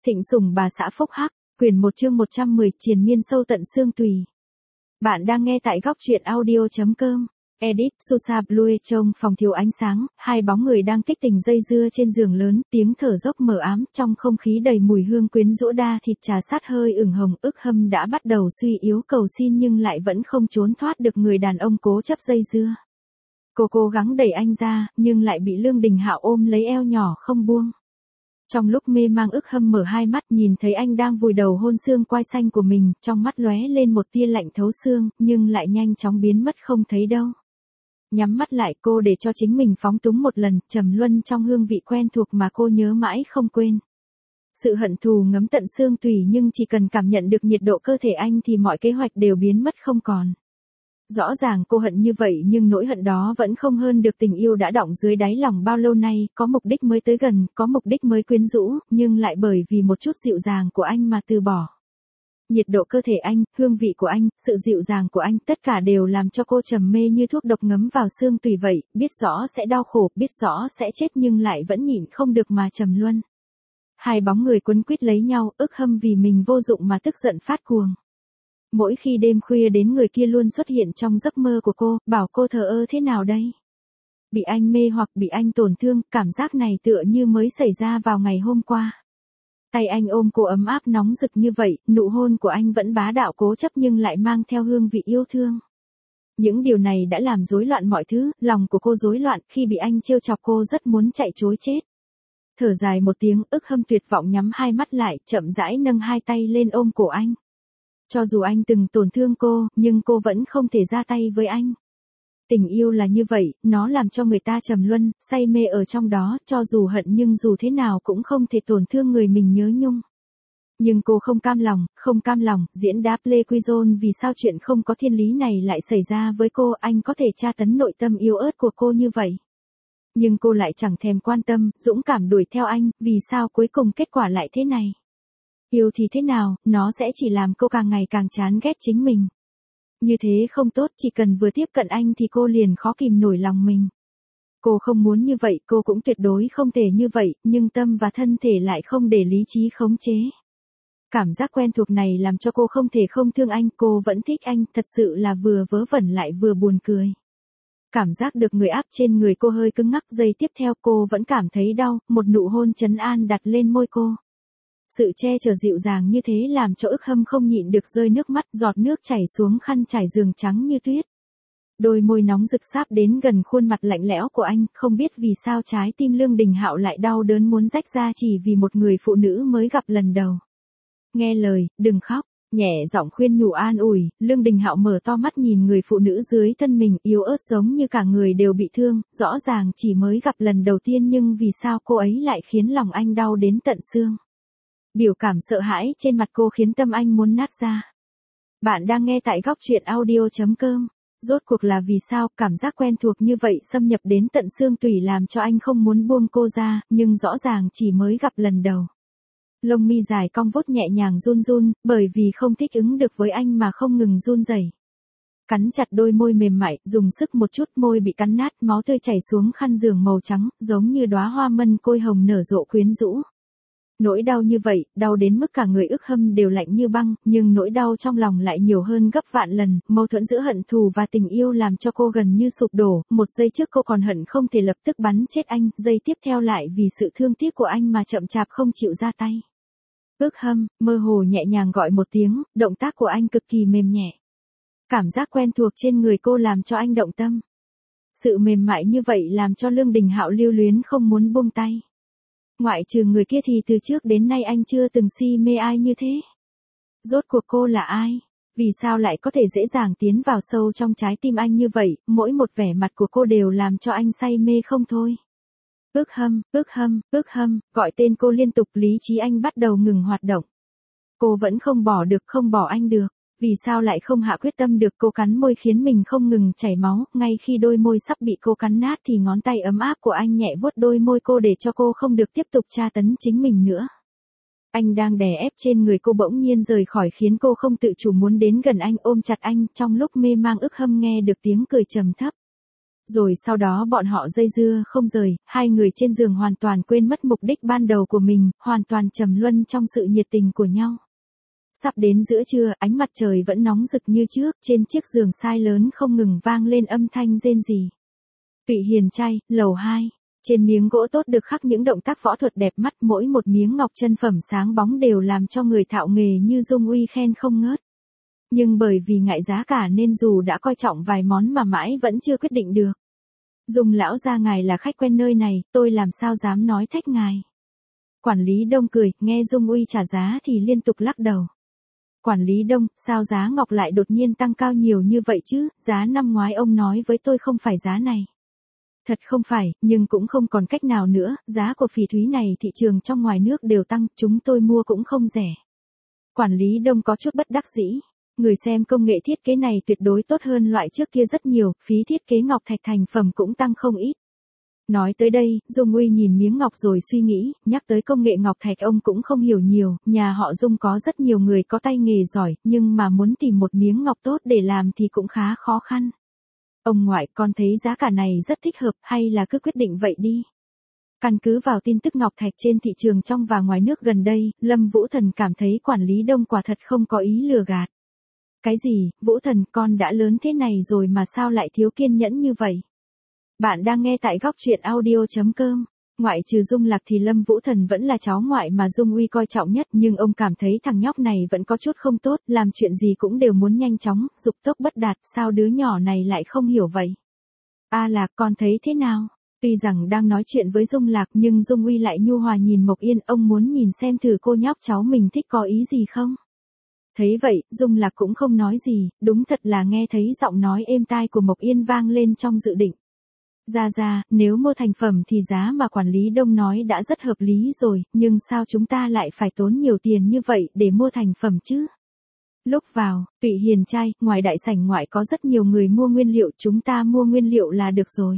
Thịnh sủng bà xã Phúc Hắc, quyển 1 chương 110 triền miên sâu tận xương tùy. Bạn đang nghe tại góc truyện audio.com. Edit, Susa Blue trong phòng thiếu ánh sáng, hai bóng người đang kích tình dây dưa trên giường lớn, tiếng thở dốc mờ ám, trong không khí đầy mùi hương quyến rũ đa thịt trà sát hơi ửng hồng, ức hâm đã bắt đầu suy yếu cầu xin nhưng lại vẫn không trốn thoát được người đàn ông cố chấp dây dưa. Cô cố gắng đẩy anh ra, nhưng lại bị Lương Đình Hạo ôm lấy eo nhỏ không buông. Trong lúc mê mang ức hâm mở hai mắt nhìn thấy anh đang vùi đầu hôn xương quai xanh của mình, trong mắt lóe lên một tia lạnh thấu xương, nhưng lại nhanh chóng biến mất không thấy đâu. Nhắm mắt lại cô để cho chính mình phóng túng một lần, trầm luân trong hương vị quen thuộc mà cô nhớ mãi không quên. Sự hận thù ngấm tận xương tủy nhưng chỉ cần cảm nhận được nhiệt độ cơ thể anh thì mọi kế hoạch đều biến mất không còn. Rõ ràng cô hận như vậy nhưng nỗi hận đó vẫn không hơn được tình yêu đã đọng dưới đáy lòng bao lâu nay, có mục đích mới tới gần, có mục đích mới quyến rũ, nhưng lại bởi vì một chút dịu dàng của anh mà từ bỏ. Nhiệt độ cơ thể anh, hương vị của anh, sự dịu dàng của anh, tất cả đều làm cho cô trầm mê như thuốc độc ngấm vào xương tùy vậy, biết rõ sẽ đau khổ, biết rõ sẽ chết nhưng lại vẫn nhịn không được mà trầm luân. Hai bóng người quấn quýt lấy nhau, ức hâm vì mình vô dụng mà tức giận phát cuồng. Mỗi khi đêm khuya đến người kia luôn xuất hiện trong giấc mơ của cô, bảo cô thờ ơ thế nào đây? Bị anh mê hoặc bị anh tổn thương, cảm giác này tựa như mới xảy ra vào ngày hôm qua. Tay anh ôm cô ấm áp nóng rực như vậy, nụ hôn của anh vẫn bá đạo cố chấp nhưng lại mang theo hương vị yêu thương. Những điều này đã làm rối loạn mọi thứ, lòng của cô rối loạn, khi bị anh trêu chọc cô rất muốn chạy trối chết. Thở dài một tiếng, ức hâm tuyệt vọng nhắm hai mắt lại, chậm rãi nâng hai tay lên ôm cổ anh. Cho dù anh từng tổn thương cô, nhưng cô vẫn không thể ra tay với anh. Tình yêu là như vậy, nó làm cho người ta trầm luân, say mê ở trong đó, cho dù hận nhưng dù thế nào cũng không thể tổn thương người mình nhớ nhung. Nhưng cô không cam lòng, diễn đáp Lê Quy Dôn vì sao chuyện không có thiên lý này lại xảy ra với cô, anh có thể tra tấn nội tâm yếu ớt của cô như vậy. Nhưng cô lại chẳng thèm quan tâm, dũng cảm đuổi theo anh, vì sao cuối cùng kết quả lại thế này. Yêu thì thế nào, nó sẽ chỉ làm cô càng ngày càng chán ghét chính mình. Như thế không tốt, chỉ cần vừa tiếp cận anh thì cô liền khó kìm nổi lòng mình. Cô không muốn như vậy, cô cũng tuyệt đối không thể như vậy, nhưng tâm và thân thể lại không để lý trí khống chế. Cảm giác quen thuộc này làm cho cô không thể không thương anh, cô vẫn thích anh, thật sự là vừa vớ vẩn lại vừa buồn cười. Cảm giác được người áp trên người cô hơi cứng ngắc, giây tiếp theo cô vẫn cảm thấy đau, một nụ hôn trấn an đặt lên môi cô. Sự che chở dịu dàng như thế làm cho ức hâm không nhịn được rơi nước mắt, giọt nước chảy xuống khăn trải giường trắng như tuyết. Đôi môi nóng rực sáp đến gần khuôn mặt lạnh lẽo của anh, không biết vì sao trái tim Lương Đình Hạo lại đau đớn muốn rách ra chỉ vì một người phụ nữ mới gặp lần đầu. Nghe lời, đừng khóc, nhẹ giọng khuyên nhủ an ủi, Lương Đình Hạo mở to mắt nhìn người phụ nữ dưới thân mình, yếu ớt giống như cả người đều bị thương, rõ ràng chỉ mới gặp lần đầu tiên nhưng vì sao cô ấy lại khiến lòng anh đau đến tận xương. Biểu cảm sợ hãi trên mặt cô khiến tâm anh muốn nát ra. Bạn đang nghe tại góc truyện audio.com. Rốt cuộc là vì sao cảm giác quen thuộc như vậy xâm nhập đến tận xương tủy làm cho anh không muốn buông cô ra, nhưng rõ ràng chỉ mới gặp lần đầu. Lông mi dài cong vuốt nhẹ nhàng run run, bởi vì không thích ứng được với anh mà không ngừng run rẩy. Cắn chặt đôi môi mềm mại, dùng sức một chút môi bị cắn nát, máu tươi chảy xuống khăn giường màu trắng, giống như đóa hoa mân côi hồng nở rộ quyến rũ. Nỗi đau như vậy, đau đến mức cả người ức hâm đều lạnh như băng, nhưng nỗi đau trong lòng lại nhiều hơn gấp vạn lần, mâu thuẫn giữa hận thù và tình yêu làm cho cô gần như sụp đổ, một giây trước cô còn hận không thể lập tức bắn chết anh, giây tiếp theo lại vì sự thương tiếc của anh mà chậm chạp không chịu ra tay. Ức hâm, mơ hồ nhẹ nhàng gọi một tiếng, động tác của anh cực kỳ mềm nhẹ. Cảm giác quen thuộc trên người cô làm cho anh động tâm. Sự mềm mại như vậy làm cho Lương Đình Hạo lưu luyến không muốn buông tay. Ngoại trừ người kia thì từ trước đến nay anh chưa từng si mê ai như thế. Rốt cuộc cô là ai? Vì sao lại có thể dễ dàng tiến vào sâu trong trái tim anh như vậy, mỗi một vẻ mặt của cô đều làm cho anh say mê không thôi. Ức hâm, gọi tên cô liên tục, lý trí anh bắt đầu ngừng hoạt động. Cô vẫn không bỏ anh được. Vì sao lại không hạ quyết tâm được, cô cắn môi khiến mình không ngừng chảy máu, ngay khi đôi môi sắp bị cô cắn nát thì ngón tay ấm áp của anh nhẹ vuốt đôi môi cô để cho cô không được tiếp tục tra tấn chính mình nữa. Anh đang đè ép trên người cô bỗng nhiên rời khỏi khiến cô không tự chủ muốn đến gần anh ôm chặt anh, trong lúc mê mang ức hâm nghe được tiếng cười trầm thấp. Rồi sau đó bọn họ dây dưa không rời, hai người trên giường hoàn toàn quên mất mục đích ban đầu của mình, hoàn toàn trầm luân trong sự nhiệt tình của nhau. Sắp đến giữa trưa, ánh mặt trời vẫn nóng rực như trước, trên chiếc giường sai lớn không ngừng vang lên âm thanh rên rỉ. Tụy Hiền Trai, lầu 2. Trên miếng gỗ tốt được khắc những động tác võ thuật đẹp mắt, mỗi một miếng ngọc chân phẩm sáng bóng đều làm cho người thạo nghề như Dung Uy khen không ngớt. Nhưng bởi vì ngại giá cả nên dù đã coi trọng vài món mà mãi vẫn chưa quyết định được. Dung lão gia ngài là khách quen nơi này, tôi làm sao dám nói thách ngài. Quản lý Đông cười, nghe Dung Uy trả giá thì liên tục lắc đầu. Quản lý Đông, sao giá ngọc lại đột nhiên tăng cao nhiều như vậy chứ, giá năm ngoái ông nói với tôi không phải giá này. Thật không phải, nhưng cũng không còn cách nào nữa, giá của phỉ thúy này thị trường trong ngoài nước đều tăng, chúng tôi mua cũng không rẻ. Quản lý Đông có chút bất đắc dĩ. Người xem công nghệ thiết kế này tuyệt đối tốt hơn loại trước kia rất nhiều, phí thiết kế ngọc thạch thành phẩm cũng tăng không ít. Nói tới đây, Dung Uy nhìn miếng ngọc rồi suy nghĩ, nhắc tới công nghệ ngọc thạch ông cũng không hiểu nhiều, nhà họ Dung có rất nhiều người có tay nghề giỏi, nhưng mà muốn tìm một miếng ngọc tốt để làm thì cũng khá khó khăn. Ông ngoại, con thấy giá cả này rất thích hợp, hay là cứ quyết định vậy đi. Căn cứ vào tin tức ngọc thạch trên thị trường trong và ngoài nước gần đây, Lâm Vũ Thần cảm thấy quản lý Đông quả thật không có ý lừa gạt. Cái gì, Vũ Thần, con đã lớn thế này rồi mà sao lại thiếu kiên nhẫn như vậy? Bạn đang nghe tại góc truyện audio.com. Ngoại trừ Dung Lạc thì Lâm Vũ Thần vẫn là cháu ngoại mà Dung Uy coi trọng nhất, nhưng ông cảm thấy thằng nhóc này vẫn có chút không tốt, làm chuyện gì cũng đều muốn nhanh chóng, dục tốc bất đạt, sao đứa nhỏ này lại không hiểu vậy? A Lạc, con thấy thế nào? Tuy rằng đang nói chuyện với Dung Lạc nhưng Dung Uy lại nhu hòa nhìn Mộc Yên, ông muốn nhìn xem thử cô nhóc cháu mình thích có ý gì không? Thấy vậy, Dung Lạc cũng không nói gì, đúng thật là nghe thấy giọng nói êm tai của Mộc Yên vang lên trong dự định. Ra, nếu mua thành phẩm thì giá mà quản lý Đông nói đã rất hợp lý rồi, nhưng sao chúng ta lại phải tốn nhiều tiền như vậy để mua thành phẩm chứ? Lúc vào, Tụy Hiền Trai, ngoài đại sảnh ngoại có rất nhiều người mua nguyên liệu, chúng ta mua nguyên liệu là được rồi.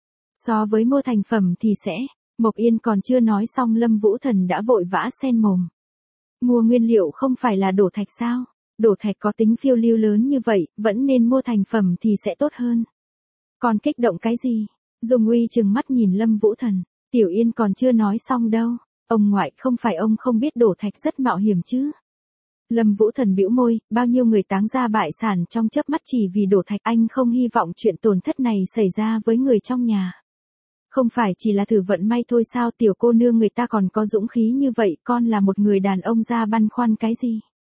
So với mua thành phẩm thì sẽ, Mộc Yên còn chưa nói xong Lâm Vũ Thần đã vội vã xen mồm. Mua nguyên liệu không phải là đổ thạch sao? Đổ thạch có tính phiêu lưu lớn như vậy, vẫn nên mua thành phẩm thì sẽ tốt hơn. Còn kích động cái gì? Dung Uy trừng mắt nhìn Lâm Vũ Thần. Tiểu Yên còn chưa nói xong đâu. Ông ngoại, không phải ông không biết đổ thạch rất mạo hiểm chứ? Lâm Vũ Thần bĩu môi, bao nhiêu người táng ra bại sản trong chớp mắt chỉ vì đổ thạch, anh không hy vọng chuyện tổn thất này xảy ra với người trong nhà. Không phải chỉ là thử vận may thôi sao, tiểu cô nương người ta còn có dũng khí như vậy, con là một người đàn ông ra băn khoăn cái gì?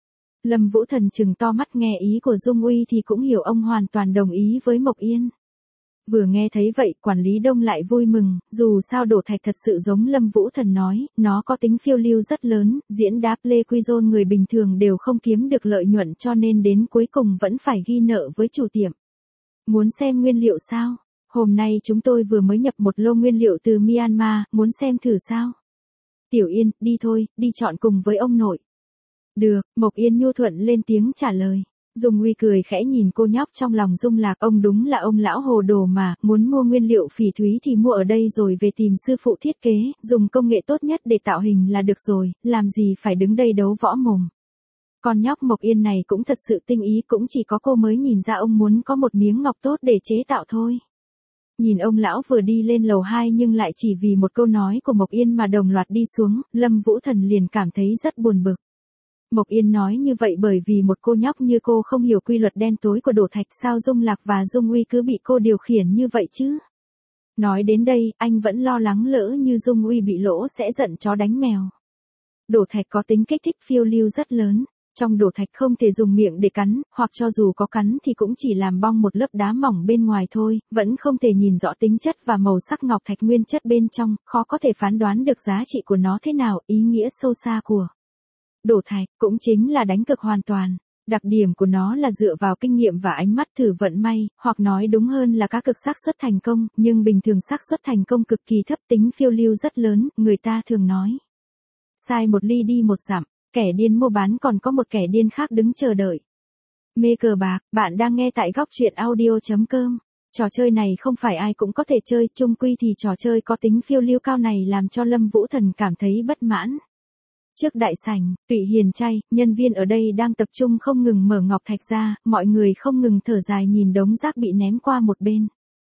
Lâm Vũ Thần trừng to mắt, nghe ý của Dung Uy thì cũng hiểu ông hoàn toàn đồng ý với Mộc Yên. Vừa nghe thấy vậy, quản lý Đông lại vui mừng, dù sao đổ thạch thật sự giống Lâm Vũ Thần nói, nó có tính phiêu lưu rất lớn, diễn đáp Lê Quy Dôn người bình thường đều không kiếm được lợi nhuận cho nên đến cuối cùng vẫn phải ghi nợ với chủ tiệm. Muốn xem nguyên liệu sao? Hôm nay chúng tôi vừa mới nhập một lô nguyên liệu từ Myanmar, muốn xem thử sao? Tiểu Yên, đi thôi, đi chọn cùng với ông nội. Được, Mộc Yên nhu thuận lên tiếng trả lời. Dung Uy cười khẽ nhìn cô nhóc trong lòng Dung Lạc, ông đúng là ông lão hồ đồ mà, muốn mua nguyên liệu phỉ thúy thì mua ở đây rồi về tìm sư phụ thiết kế, dùng công nghệ tốt nhất để tạo hình là được rồi, làm gì phải đứng đây đấu võ mồm. Con nhóc Mộc Yên này cũng thật sự tinh ý, cũng chỉ có cô mới nhìn ra ông muốn có một miếng ngọc tốt để chế tạo thôi. Nhìn ông lão vừa đi lên lầu 2 nhưng lại chỉ vì một câu nói của Mộc Yên mà đồng loạt đi xuống, Lâm Vũ Thần liền cảm thấy rất buồn bực. Mộc Yên nói như vậy bởi vì một cô nhóc như cô không hiểu quy luật đen tối của đổ thạch, sao Dung Lạc và Dung Uy cứ bị cô điều khiển như vậy chứ? Nói đến đây, anh vẫn lo lắng lỡ như Dung Uy bị lỗ sẽ giận chó đánh mèo. Đổ thạch có tính kích thích phiêu lưu rất lớn. Trong đổ thạch không thể dùng miệng để cắn, hoặc cho dù có cắn thì cũng chỉ làm bong một lớp đá mỏng bên ngoài thôi, vẫn không thể nhìn rõ tính chất và màu sắc ngọc thạch nguyên chất bên trong, khó có thể phán đoán được giá trị của nó thế nào, ý nghĩa sâu xa của đổ thạch cũng chính là đánh cược hoàn toàn. Đặc điểm của nó là dựa vào kinh nghiệm và ánh mắt thử vận may, hoặc nói đúng hơn là cá cược xác suất thành công, nhưng bình thường xác suất thành công cực kỳ thấp, tính phiêu lưu rất lớn, người ta thường nói. Sai một ly đi một dặm. Kẻ điên mua bán còn có một kẻ điên khác đứng chờ đợi. Mê cờ bạc, bạn đang nghe tại góc truyện audio.com. Trò chơi này không phải ai cũng có thể chơi, chung quy thì trò chơi có tính phiêu lưu cao này làm cho Lâm Vũ Thần cảm thấy bất mãn. Trước đại sảnh, Tụy Hiền Trai, nhân viên ở đây đang tập trung không ngừng mở ngọc thạch ra, mọi người không ngừng thở dài nhìn đống rác bị ném qua một bên.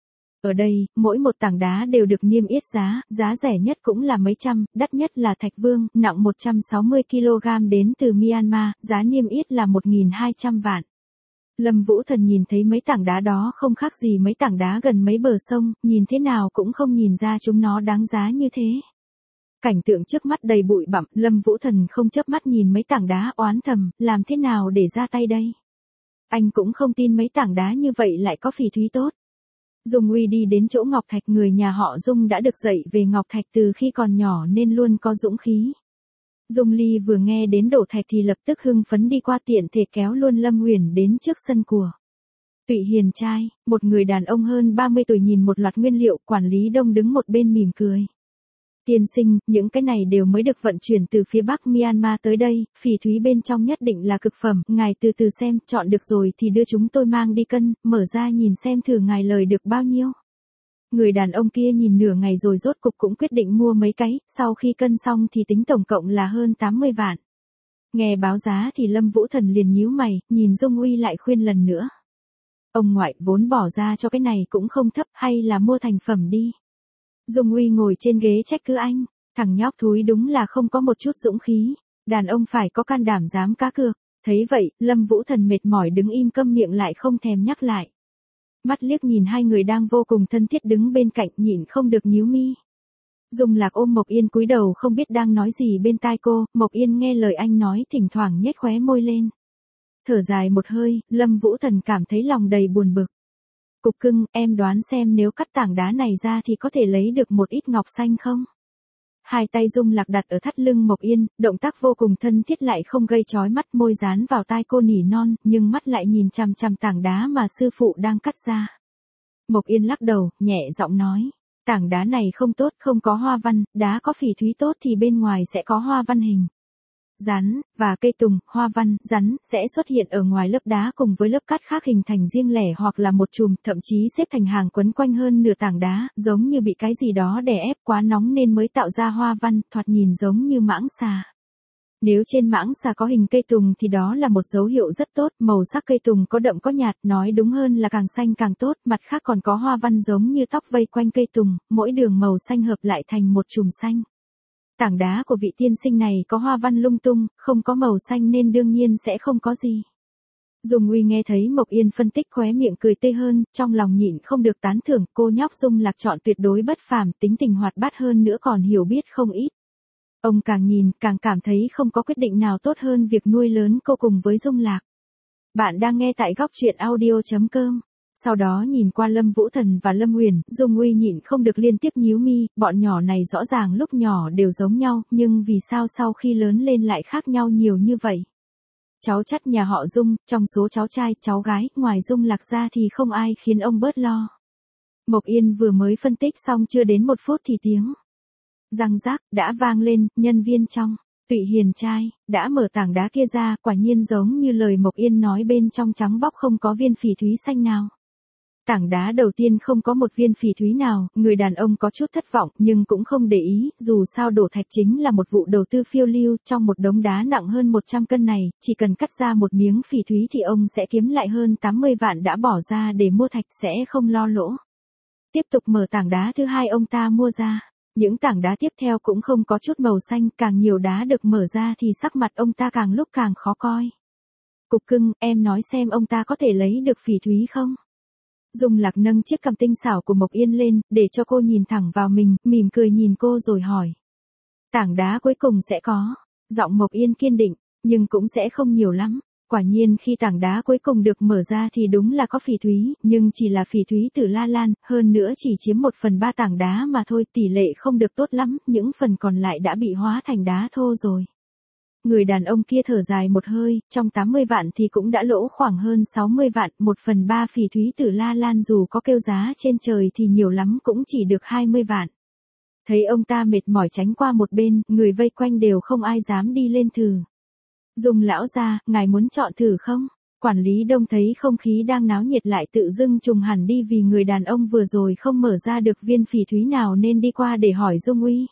Ở đây, mỗi một tảng đá đều được niêm yết giá, giá rẻ nhất cũng là mấy trăm, đắt nhất là Thạch Vương, nặng 160 kg đến từ Myanmar, giá niêm yết là 1.200 vạn. Lâm Vũ Thần nhìn thấy mấy tảng đá đó không khác gì mấy tảng đá gần mấy bờ sông, nhìn thế nào cũng không nhìn ra chúng nó đáng giá như thế. Cảnh tượng trước mắt đầy bụi bặm, Lâm Vũ Thần không chớp mắt nhìn mấy tảng đá oán thầm, làm thế nào để ra tay đây? Anh cũng không tin mấy tảng đá như vậy lại có phỉ thúy tốt. Dung Uy đi đến chỗ Ngọc Thạch, người nhà họ Dung đã được dạy về Ngọc Thạch từ khi còn nhỏ nên luôn có dũng khí. Dung Ly vừa nghe đến đổ thạch thì lập tức hưng phấn đi qua, tiện thể kéo luôn Lâm Uyển đến trước sân của Tụy Hiền trai, một người đàn ông hơn 30 tuổi nhìn một loạt nguyên liệu, quản lý Đông đứng một bên mỉm cười. Tiên sinh, những cái này đều mới được vận chuyển từ phía Bắc Myanmar tới đây, phỉ thúy bên trong nhất định là cực phẩm, ngài từ từ xem, chọn được rồi thì đưa chúng tôi mang đi cân, mở ra nhìn xem thử ngài lời được bao nhiêu. Người đàn ông kia nhìn nửa ngày rồi rốt cục cũng quyết định mua mấy cái, sau khi cân xong thì tính tổng cộng là hơn 80 vạn. Nghe báo giá thì Lâm Vũ Thần liền nhíu mày, nhìn Dung Uy lại khuyên lần nữa. Ông ngoại, vốn bỏ ra cho cái này cũng không thấp, hay là mua thành phẩm đi. Dung Uy ngồi trên ghế trách cứ anh, thằng nhóc thúi đúng là không có một chút dũng khí, đàn ông phải có can đảm dám cá cược. Thấy vậy, Lâm Vũ Thần mệt mỏi đứng im câm miệng lại không thèm nhắc lại. Mắt liếc nhìn hai người đang vô cùng thân thiết đứng bên cạnh, nhịn không được nhíu mi. Dung Lạc ôm Mộc Yên cúi đầu không biết đang nói gì bên tai cô, Mộc Yên nghe lời anh nói thỉnh thoảng nhếch khóe môi lên. Thở dài một hơi, Lâm Vũ Thần cảm thấy lòng đầy buồn bực. Cục cưng, em đoán xem nếu cắt tảng đá này ra thì có thể lấy được một ít ngọc xanh không? Hai tay Dung Lạc đặt ở thắt lưng Mộc Yên, động tác vô cùng thân thiết lại không gây chói mắt, môi dán vào tai cô nỉ non, nhưng mắt lại nhìn chằm chằm tảng đá mà sư phụ đang cắt ra. Mộc Yên lắc đầu, nhẹ giọng nói, tảng đá này không tốt, không có hoa văn, đá có phỉ thúy tốt thì bên ngoài sẽ có hoa văn hình rắn, và cây tùng, hoa văn, rắn, sẽ xuất hiện ở ngoài lớp đá cùng với lớp cát khác hình thành riêng lẻ hoặc là một chùm, thậm chí xếp thành hàng quấn quanh hơn nửa tảng đá, giống như bị cái gì đó đè ép quá nóng nên mới tạo ra hoa văn, thoạt nhìn giống như mãng xà. Nếu trên mãng xà có hình cây tùng thì đó là một dấu hiệu rất tốt, màu sắc cây tùng có đậm có nhạt, nói đúng hơn là càng xanh càng tốt, mặt khác còn có hoa văn giống như tóc vây quanh cây tùng, mỗi đường màu xanh hợp lại thành một chùm xanh. Tảng đá của vị tiên sinh này có hoa văn lung tung, không có màu xanh nên đương nhiên sẽ không có gì. Dung Uy nghe thấy Mộc Yên phân tích khóe miệng cười tê hơn, trong lòng nhịn không được tán thưởng, cô nhóc Dung Lạc chọn tuyệt đối bất phàm, tính tình hoạt bát hơn nữa còn hiểu biết không ít. Ông càng nhìn, càng cảm thấy không có quyết định nào tốt hơn việc nuôi lớn cô cùng với Dung Lạc. Bạn đang nghe tại góc truyện audio.com. Sau đó nhìn qua Lâm Vũ Thần và Lâm Uyển, Dung Uy nhịn không được liên tiếp nhíu mi, bọn nhỏ này rõ ràng lúc nhỏ đều giống nhau, nhưng vì sao sau khi lớn lên lại khác nhau nhiều như vậy? Cháu chắt nhà họ Dung, trong số cháu trai, cháu gái, ngoài Dung Lạc ra thì không ai khiến ông bớt lo. Mộc Yên vừa mới phân tích xong chưa đến 1 phút thì tiếng răng rác đã vang lên, nhân viên trong Tụy Hiền trai đã mở tảng đá kia ra, quả nhiên giống như lời Mộc Yên nói, bên trong trắng bóc không có viên phỉ thúy xanh nào. Tảng đá đầu tiên không có một viên phỉ thúy nào, người đàn ông có chút thất vọng nhưng cũng không để ý, dù sao đổ thạch chính là một vụ đầu tư phiêu lưu, trong một đống đá nặng hơn 100 cân này, chỉ cần cắt ra một miếng phỉ thúy thì ông sẽ kiếm lại hơn 80 vạn đã bỏ ra để mua thạch, sẽ không lo lỗ. Tiếp tục mở tảng đá thứ hai ông ta mua ra. Những tảng đá tiếp theo cũng không có chút màu xanh, càng nhiều đá được mở ra thì sắc mặt ông ta càng lúc càng khó coi. Cục cưng, em nói xem ông ta có thể lấy được phỉ thúy không? Dung Lạc nâng chiếc cằm tinh xảo của Mộc Yên lên, để cho cô nhìn thẳng vào mình, mỉm cười nhìn cô rồi hỏi. Tảng đá cuối cùng sẽ có. Giọng Mộc Yên kiên định, nhưng cũng sẽ không nhiều lắm. Quả nhiên khi tảng đá cuối cùng được mở ra thì đúng là có phỉ thúy, nhưng chỉ là phỉ thúy từ La Lan, hơn nữa chỉ chiếm 1/3 tảng đá mà thôi, tỷ lệ không được tốt lắm, những phần còn lại đã bị hóa thành đá thô rồi. Người đàn ông kia thở dài một hơi, trong 80 vạn thì cũng đã lỗ khoảng hơn 60 vạn, 1/3 phỉ thúy từ La Lan dù có kêu giá trên trời thì nhiều lắm cũng chỉ được 20 vạn. Thấy ông ta mệt mỏi tránh qua một bên, người vây quanh đều không ai dám đi lên thử. Dung lão gia, ngài muốn chọn thử không? Quản lý Đông thấy không khí đang náo nhiệt lại tự dưng trùng hẳn đi vì người đàn ông vừa rồi không mở ra được viên phỉ thúy nào nên đi qua để hỏi Dung Uy.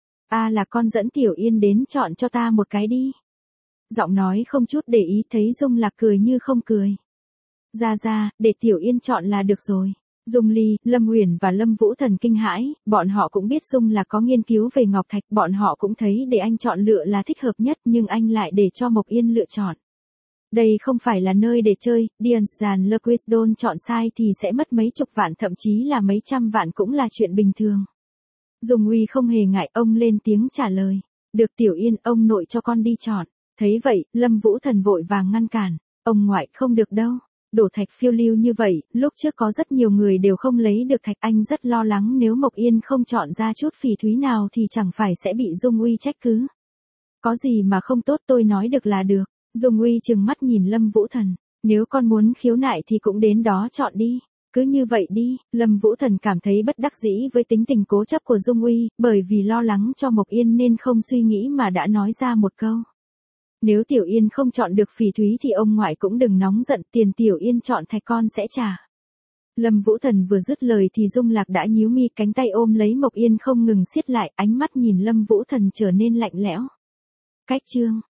Là con dẫn Tiểu Yên đến chọn cho ta một cái đi. Giọng nói không chút để ý, thấy Dung Lạc cười như không cười. Ra, để Tiểu Yên chọn là được rồi. Dung Ly, Lâm Uyển và Lâm Vũ Thần kinh hãi, bọn họ cũng biết Dung là có nghiên cứu về ngọc thạch, bọn họ cũng thấy để anh chọn lựa là thích hợp nhất nhưng anh lại để cho Mộc Yên lựa chọn. Đây không phải là nơi để chơi, Diane Lequisdon chọn sai thì sẽ mất mấy chục vạn thậm chí là mấy trăm vạn cũng là chuyện bình thường. Dung Uy không hề ngại, ông lên tiếng trả lời. Được Tiểu Yên, ông nội cho con đi chọn. Thấy vậy, Lâm Vũ Thần vội vàng ngăn cản. Ông ngoại không được đâu. Đổ thạch phiêu lưu như vậy, lúc trước có rất nhiều người đều không lấy được thạch, anh rất lo lắng nếu Mộc Yên không chọn ra chút phỉ thúy nào thì chẳng phải sẽ bị Dung Uy trách cứ. Có gì mà không tốt, tôi nói được là được. Dung Uy trừng mắt nhìn Lâm Vũ Thần. Nếu con muốn khiếu nại thì cũng đến đó chọn đi. Cứ như vậy đi. Lâm Vũ Thần cảm thấy bất đắc dĩ với tính tình cố chấp của Dung Uy, bởi vì lo lắng cho Mộc Yên nên không suy nghĩ mà đã nói ra một câu. Nếu Tiểu Yên không chọn được phỉ thúy thì ông ngoại cũng đừng nóng giận, tiền Tiểu Yên chọn thạch con sẽ trả. Lâm Vũ Thần vừa dứt lời thì Dung Lạc đã nhíu mi, cánh tay ôm lấy Mộc Yên không ngừng siết lại, ánh mắt nhìn Lâm Vũ Thần trở nên lạnh lẽo. Cách chương